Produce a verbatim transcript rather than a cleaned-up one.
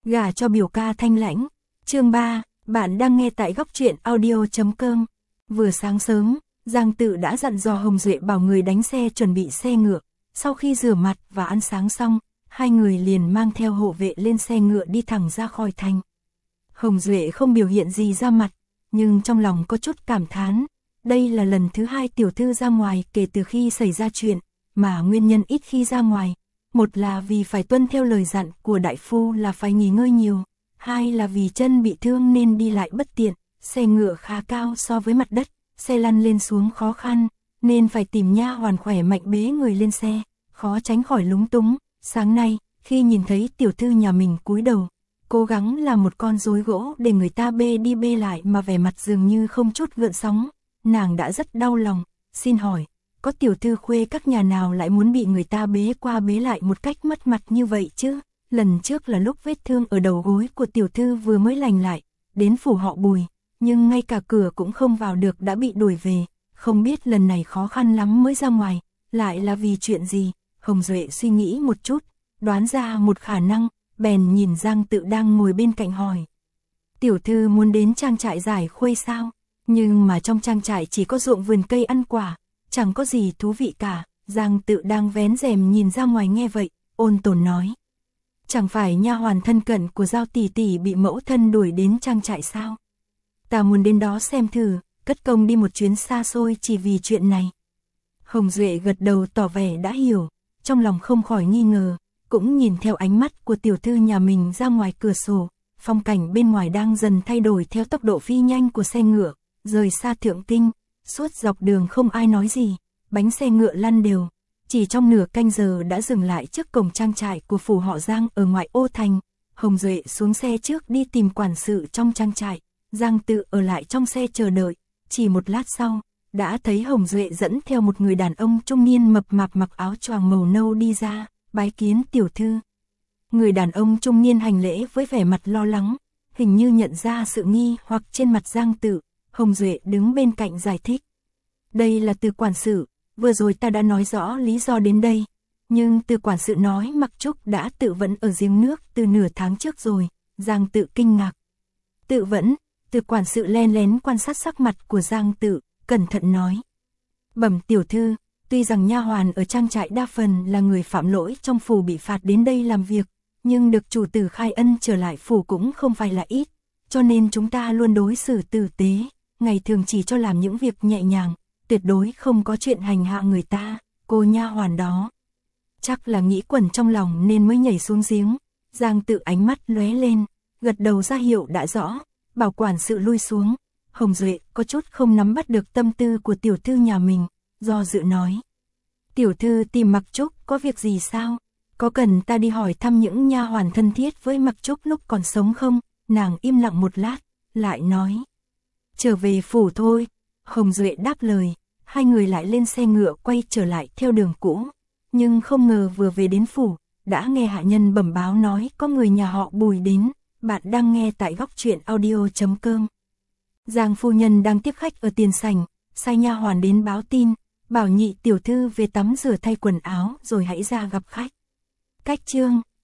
Gả cho biểu ca thanh lãnh. Chương ba, bạn đang nghe tại góc truyện audio chấm com. Vừa sáng sớm, Giang Tự đã dặn dò Hồng Duệ bảo người đánh xe chuẩn bị xe ngựa. Sau khi rửa mặt và ăn sáng xong, hai người liền mang theo hộ vệ lên xe ngựa đi thẳng ra khỏi thành. Hồng Duệ không biểu hiện gì ra mặt, nhưng trong lòng có chút cảm thán. Đây là lần thứ hai tiểu thư ra ngoài kể từ khi xảy ra chuyện, mà nguyên nhân ít khi ra ngoài. Một là vì phải tuân theo lời dặn của đại phu là phải nghỉ ngơi nhiều, hai là vì chân bị thương nên đi lại bất tiện, xe ngựa khá cao so với mặt đất, xe lăn lên xuống khó khăn, nên phải tìm nha hoàn khỏe mạnh bế người lên xe, khó tránh khỏi lúng túng. Sáng nay, khi nhìn thấy tiểu thư nhà mình cúi đầu, cố gắng làm một con rối gỗ để người ta bê đi bê lại mà vẻ mặt dường như không chút gợn sóng, nàng đã rất đau lòng. Xin hỏi, có tiểu thư khuê các nhà nào lại muốn bị người ta bế qua bế lại một cách mất mặt như vậy chứ? Lần trước là lúc vết thương ở đầu gối của tiểu thư vừa mới lành lại, đến phủ họ Bùi, nhưng ngay cả cửa cũng không vào được đã bị đuổi về, không biết lần này khó khăn lắm mới ra ngoài, lại là vì chuyện gì? Hồng Duệ suy nghĩ một chút, đoán ra một khả năng, bèn nhìn Giang Tự đang ngồi bên cạnh hỏi. Tiểu thư muốn đến trang trại giải khuây sao? Nhưng mà trong trang trại chỉ có ruộng vườn cây ăn quả, chẳng có gì thú vị cả. Giang Tự đang vén rèm nhìn ra ngoài nghe vậy, ôn tồn nói. Chẳng phải nha hoàn thân cận của Giao tỷ tỷ bị mẫu thân đuổi đến trang trại sao? Ta muốn đến đó xem thử, cất công đi một chuyến xa xôi chỉ vì chuyện này. Hồng Duệ gật đầu tỏ vẻ đã hiểu, trong lòng không khỏi nghi ngờ, cũng nhìn theo ánh mắt của tiểu thư nhà mình ra ngoài cửa sổ, phong cảnh bên ngoài đang dần thay đổi theo tốc độ phi nhanh của xe ngựa, rời xa Thượng Kinh, suốt dọc đường không ai nói gì, bánh xe ngựa lăn đều, chỉ trong nửa canh giờ đã dừng lại trước cổng trang trại của phủ họ Giang ở ngoại ô thành. Hồng Duệ xuống xe trước đi tìm quản sự trong trang trại, Giang Tự ở lại trong xe chờ đợi, chỉ một lát sau, đã thấy Hồng Duệ dẫn theo một người đàn ông trung niên mập mạp mặc áo choàng màu nâu đi ra, bái kiến tiểu thư. Người đàn ông trung niên hành lễ với vẻ mặt lo lắng, hình như nhận ra sự nghi hoặc trên mặt Giang Tự. Hồng Duệ đứng bên cạnh giải thích. Đây là từ quản sự, vừa rồi ta đã nói rõ lý do đến đây, nhưng từ quản sự nói Mặc Trúc đã tự vẫn ở giếng nước từ nửa tháng trước rồi. Giang Tự kinh ngạc. Tự vẫn? Từ quản sự len lén quan sát sắc mặt của Giang Tự, cẩn thận nói. Bẩm tiểu thư, tuy rằng nha hoàn ở trang trại đa phần là người phạm lỗi trong phủ bị phạt đến đây làm việc, nhưng được chủ tử khai ân trở lại phủ cũng không phải là ít, cho nên chúng ta luôn đối xử tử tế, ngày thường chỉ cho làm những việc nhẹ nhàng, tuyệt đối không có chuyện hành hạ người ta. Cô nha hoàn đó chắc là nghĩ quẩn trong lòng nên mới nhảy xuống giếng. Giang Tự ánh mắt lóe lên, gật đầu ra hiệu đã rõ, bảo quản sự lui xuống. Hồng Duệ có chút không nắm bắt được tâm tư của tiểu thư nhà mình, do dự nói. Tiểu thư tìm Mặc Trúc có việc gì sao? Có cần ta đi hỏi thăm những nha hoàn thân thiết với Mặc Trúc lúc còn sống không? Nàng im lặng một lát, lại nói. Trở về phủ thôi. Hồng Duệ đáp lời, hai người lại lên xe ngựa quay trở lại theo đường cũ. Nhưng không ngờ vừa về đến phủ, đã nghe hạ nhân bẩm báo nói có người nhà họ Bùi đến. Bạn đang nghe tại góc truyện audio chấm com. Giang phu nhân đang tiếp khách ở tiền sảnh, sai nha hoàn đến báo tin, bảo nhị tiểu thư về tắm rửa thay quần áo rồi hãy ra gặp khách. Cách chương,